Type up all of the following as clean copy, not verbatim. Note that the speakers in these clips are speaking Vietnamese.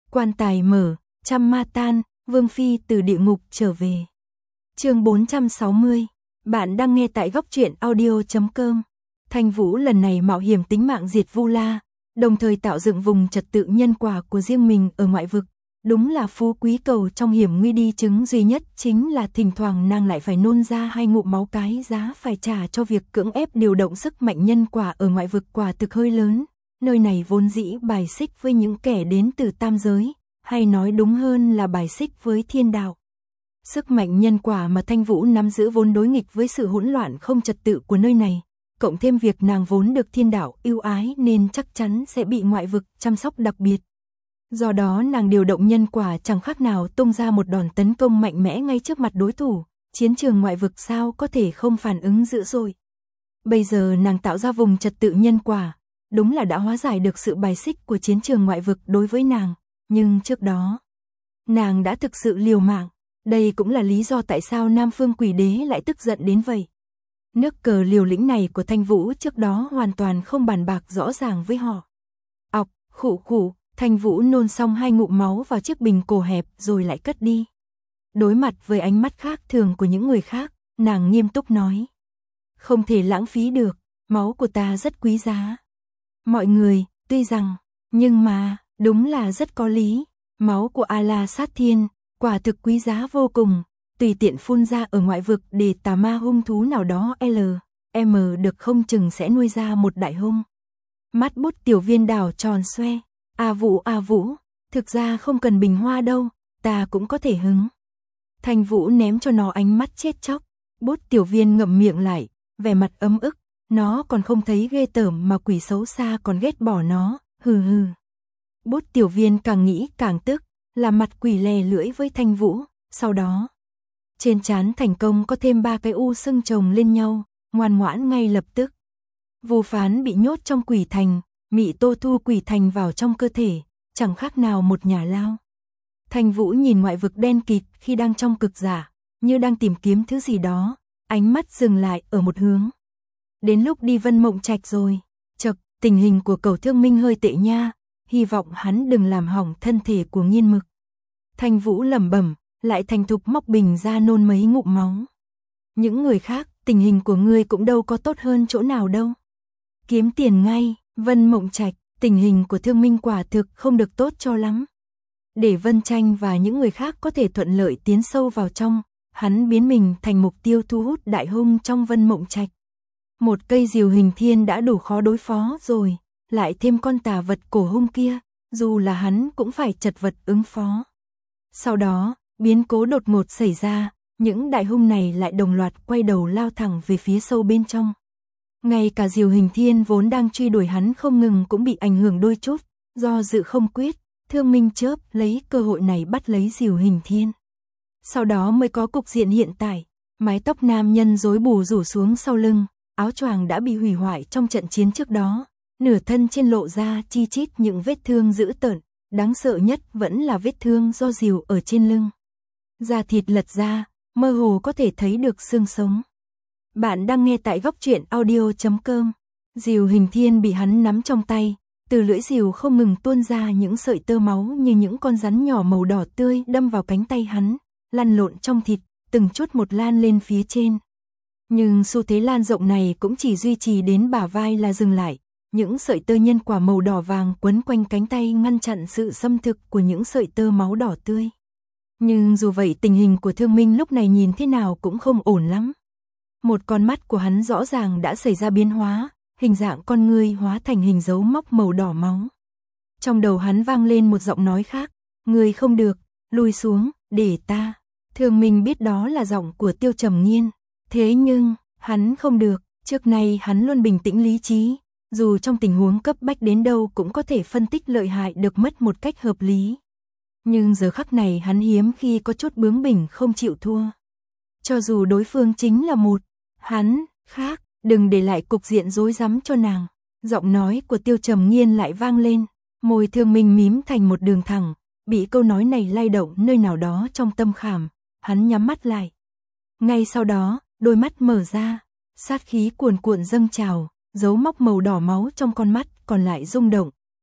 Quan tài mở, trăm ma tan, Vương Phi từ địa ngục trở về. Chương 460. Bạn đang nghe tại góc truyện audio.com. Thanh Vũ lần này mạo hiểm tính mạng diệt Vu La, đồng thời tạo dựng vùng trật tự nhân quả của riêng mình ở ngoại vực. Đúng là phú quý cầu trong hiểm nguy đi, chứng duy nhất chính là thỉnh thoảng nàng lại phải nôn ra 2 ngụm máu, cái giá phải trả cho việc cưỡng ép điều động sức mạnh nhân quả ở ngoại vực quả thực hơi lớn. Nơi này vốn dĩ bài xích với những kẻ đến từ tam giới, hay nói đúng hơn là bài xích với thiên đạo. Sức mạnh nhân quả mà Thanh Vũ nắm giữ vốn đối nghịch với sự hỗn loạn không trật tự của nơi này, cộng thêm việc nàng vốn được thiên đạo ưu ái nên chắc chắn sẽ bị ngoại vực chăm sóc đặc biệt. Do đó nàng điều động nhân quả chẳng khác nào tung ra một đòn tấn công mạnh mẽ ngay trước mặt đối thủ, chiến trường ngoại vực sao có thể không phản ứng dữ dội. Bây giờ nàng tạo ra vùng trật tự nhân quả, đúng là đã hóa giải được sự bài xích của chiến trường ngoại vực đối với nàng, nhưng trước đó, nàng đã thực sự liều mạng, đây cũng là lý do tại sao Nam Phương Quỷ Đế lại tức giận đến vậy. Nước cờ liều lĩnh này của Thanh Vũ trước đó hoàn toàn không bàn bạc rõ ràng với họ. Ọc, khụ khụ, Thanh Vũ nôn xong 2 ngụm máu vào chiếc bình cổ hẹp rồi lại cất đi. Đối mặt với ánh mắt khác thường của những người khác, nàng nghiêm túc nói. Không thể lãng phí được, máu của ta rất quý giá. Mọi người, tuy rằng, nhưng mà, đúng là rất có lý. Máu của A-la sát thiên, quả thực quý giá vô cùng, tùy tiện phun ra ở ngoại vực để tà ma hung thú nào đó L.M. được không chừng sẽ nuôi ra một đại hung. Mắt bút Tiểu Viên đảo tròn xoe. A Vũ, thực ra không cần bình hoa đâu, ta cũng có thể hứng. Thanh Vũ ném cho nó ánh mắt chết chóc, bút Tiểu Viên ngậm miệng lại, vẻ mặt ấm ức, nó còn không thấy ghê tởm mà quỷ xấu xa còn ghét bỏ nó, hừ hừ. Bút Tiểu Viên càng nghĩ càng tức, làm mặt quỷ lè lưỡi với Thanh Vũ, sau đó trên trán thành công có thêm 3 cái u sưng chồng lên nhau, ngoan ngoãn ngay lập tức. Vu Phán bị nhốt trong quỷ thành, Mị Tô thu quỷ thành vào trong cơ thể, chẳng khác nào một nhà lao. Thanh Vũ nhìn ngoại vực đen kịt khi đang trong cực giả, như đang tìm kiếm thứ gì đó, ánh mắt dừng lại ở một hướng. Đến lúc đi Vân Mộng Trạch rồi, chậc, tình hình của Cẩu Thương Minh hơi tệ nha, hy vọng hắn đừng làm hỏng thân thể của Nghiên Mực. Thanh Vũ lẩm bẩm, lại thành thục móc bình ra nôn mấy ngụm máu. Những người khác, tình hình của ngươi cũng đâu có tốt hơn chỗ nào đâu. Kiếm tiền ngay. Vân Mộng Trạch, tình hình của Thương Minh quả thực không được tốt cho lắm. Để Vân Tranh và những người khác có thể thuận lợi tiến sâu vào trong, hắn biến mình thành mục tiêu thu hút đại hung trong Vân Mộng Trạch. Một cây diều hình thiên đã đủ khó đối phó rồi, lại thêm con tà vật cổ hung kia, dù là hắn cũng phải chật vật ứng phó. Sau đó, biến cố đột ngột xảy ra, những đại hung này lại đồng loạt quay đầu lao thẳng về phía sâu bên trong. Ngay cả diều hình thiên vốn đang truy đuổi hắn không ngừng cũng bị ảnh hưởng đôi chút, do dự không quyết, Thương Minh chớp lấy cơ hội này bắt lấy diều hình thiên. Sau đó mới có cục diện hiện tại, mái tóc nam nhân rối bù rủ xuống sau lưng, áo choàng đã bị hủy hoại trong trận chiến trước đó, nửa thân trên lộ ra chi chít những vết thương dữ tợn, đáng sợ nhất vẫn là vết thương do diều ở trên lưng. Da thịt lật ra, mơ hồ có thể thấy được xương sống. Bạn đang nghe tại góc truyện audio.com. Diều hình thiên bị hắn nắm trong tay, từ lưỡi diều không ngừng tuôn ra những sợi tơ máu như những con rắn nhỏ màu đỏ tươi đâm vào cánh tay hắn, lăn lộn trong thịt, từng chút một lan lên phía trên. Nhưng xu thế lan rộng này cũng chỉ duy trì đến bả vai là dừng lại, những sợi tơ nhân quả màu đỏ vàng quấn quanh cánh tay ngăn chặn sự xâm thực của những sợi tơ máu đỏ tươi. Nhưng dù vậy tình hình của Thương Minh lúc này nhìn thế nào cũng không ổn lắm. Một con mắt của hắn rõ ràng đã xảy ra biến hóa, hình dạng con ngươi hóa thành hình dấu móc màu đỏ máu. Trong đầu hắn vang lên một giọng nói khác, ngươi không được, lùi xuống, để ta. Thương Minh biết đó là giọng của Tiêu Trầm Nghiên, thế nhưng, hắn không được, trước nay hắn luôn bình tĩnh lý trí, dù trong tình huống cấp bách đến đâu cũng có thể phân tích lợi hại được mất một cách hợp lý. Nhưng giờ khắc này hắn hiếm khi có chút bướng bỉnh không chịu thua. Cho dù đối phương chính là một hắn khác, đừng để lại cục diện rối rắm cho nàng. Giọng nói của Tiêu Trầm Nghiên lại vang lên, môi Thương Minh mím thành một đường thẳng, bị câu nói này lay động nơi nào đó trong tâm khảm, hắn nhắm mắt lại. Ngay sau đó, đôi mắt mở ra, sát khí cuồn cuộn dâng trào, dấu móc màu đỏ máu trong con mắt còn lại rung động,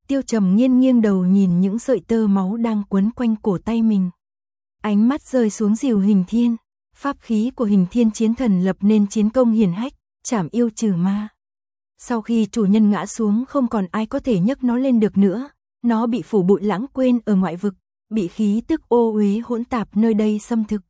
Tiêu Trầm Nghiên nghiêng đầu nhìn những sợi tơ máu đang quấn quanh cổ tay mình. Ánh mắt rơi xuống Diều Hình Thiên, pháp khí của Hình Thiên Chiến Thần lập nên chiến công hiển hách, trảm yêu trừ ma. Sau khi chủ nhân ngã xuống không còn ai có thể nhấc nó lên được nữa, nó bị phủ bụi lãng quên ở ngoại vực, bị khí tức ô uế hỗn tạp nơi đây xâm thực.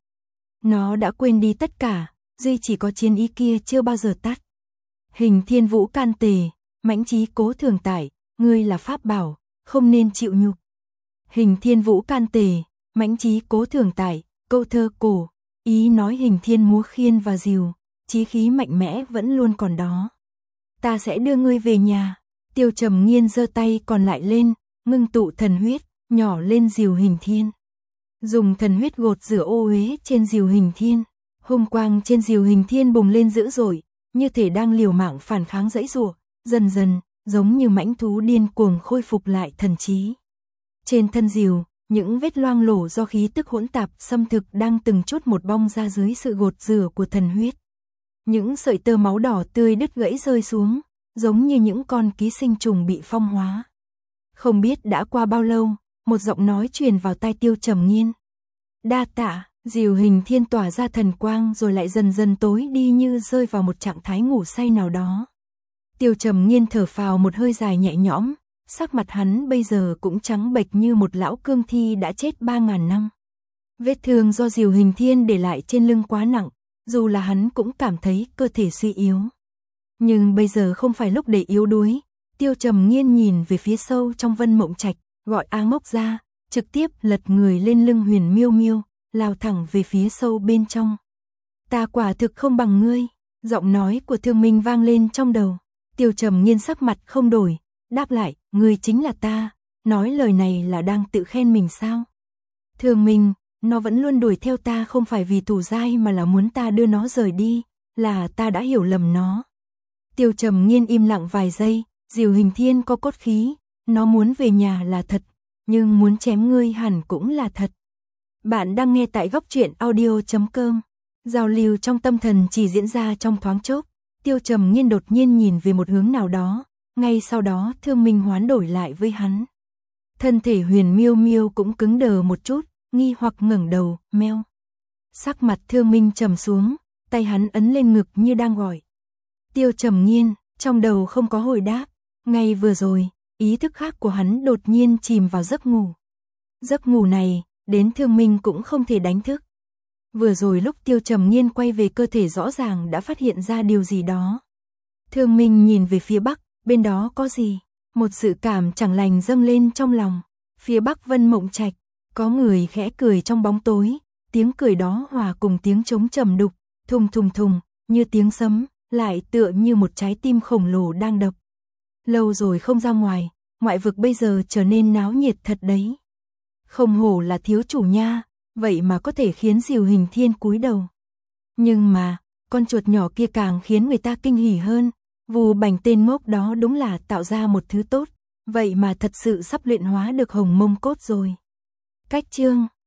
Nó đã quên đi tất cả, duy chỉ có chiến ý kia chưa bao giờ tắt. Hình Thiên Vũ can tề, mãnh chí cố thường tại, ngươi là pháp bảo, không nên chịu nhục. Hình Thiên Vũ can tề, mãnh chí cố thường tại, câu thơ cổ, ý nói Hình Thiên múa khiên và diều, chí khí mạnh mẽ vẫn luôn còn đó. Ta sẽ đưa ngươi về nhà. Tiêu Trầm Nghiên giơ tay còn lại lên, ngưng tụ thần huyết, nhỏ lên Diều Hình Thiên. Dùng thần huyết gột rửa ô uế trên Diều Hình Thiên. Hung quang trên Diều Hình Thiên bùng lên dữ dội, như thể đang liều mạng phản kháng giãy giụa, dần dần, giống như mãnh thú điên cuồng khôi phục lại thần trí. Trên thân diều, những vết loang lổ do khí tức hỗn tạp xâm thực đang từng chút một bong ra dưới sự gột rửa của thần huyết. Những sợi tơ máu đỏ tươi đứt gãy rơi xuống, giống như những con ký sinh trùng bị phong hóa. Không biết đã qua bao lâu, một giọng nói truyền vào tai Tiêu Trầm Nghiên. Đa tạ. Diều Hình Thiên tỏa ra thần quang rồi lại dần dần tối đi như rơi vào một trạng thái ngủ say nào đó. Tiêu Trầm Nghiên thở phào một hơi dài nhẹ nhõm, sắc mặt hắn bây giờ cũng trắng bệch như một lão cương thi đã chết 3.000 năm. Vết thương do Diều Hình Thiên để lại trên lưng quá nặng, dù là hắn cũng cảm thấy cơ thể suy yếu. Nhưng bây giờ không phải lúc để yếu đuối. Tiêu Trầm Nghiên nhìn về phía sâu trong Vân Mộng Trạch, gọi A Ngốc ra, trực tiếp lật người lên lưng Huyền Miêu Miêu, lao thẳng về phía sâu bên trong. Ta quả thực không bằng ngươi. Giọng nói của Thương Minh vang lên trong đầu. Tiêu Trầm Nghiên sắc mặt không đổi, đáp lại, ngươi chính là ta. Nói lời này là đang tự khen mình sao? Thương Minh, nó vẫn luôn đuổi theo ta không phải vì thủ giai mà là muốn ta đưa nó rời đi, là ta đã hiểu lầm nó. Tiêu Trầm Nghiên im lặng vài giây, Diều Hình Thiên có cốt khí, nó muốn về nhà là thật, nhưng muốn chém ngươi hẳn cũng là thật. Bạn đang nghe tại góc truyện audio.com. Giao lưu trong tâm thần chỉ diễn ra trong thoáng chốc. Tiêu Trầm Nghiên đột nhiên nhìn về một hướng nào đó, ngay sau đó Thương Minh hoán đổi lại với hắn. Thân thể Huyền Miêu Miêu cũng cứng đờ một chút, nghi hoặc ngẩng đầu, meo. Sắc mặt Thương Minh trầm xuống, tay hắn ấn lên ngực như đang gọi. Tiêu Trầm Nghiên, trong đầu không có hồi đáp, ngay vừa rồi, ý thức khác của hắn đột nhiên chìm vào giấc ngủ. Giấc ngủ này, đến Thương Minh cũng không thể đánh thức. Vừa rồi lúc Tiêu Trầm Nghiên quay về cơ thể rõ ràng đã phát hiện ra điều gì đó. Thương Minh nhìn về phía bắc, bên đó có gì? Một sự cảm chẳng lành dâng lên trong lòng. Phía bắc Vân Mộng Trạch, có người khẽ cười trong bóng tối, tiếng cười đó hòa cùng tiếng trống trầm đục, thùng thùng thùng, như tiếng sấm, lại tựa như một trái tim khổng lồ đang đập. Lâu rồi không ra ngoài, ngoại vực bây giờ trở nên náo nhiệt thật đấy. Không hổ là thiếu chủ nha, vậy mà có thể khiến Diều Hình Thiên cúi đầu. Nhưng mà, con chuột nhỏ kia càng khiến người ta kinh hỉ hơn, Vù Bành tên ngốc đó đúng là tạo ra một thứ tốt, vậy mà thật sự sắp luyện hóa được Hồng Mông Cốt rồi. Cách chương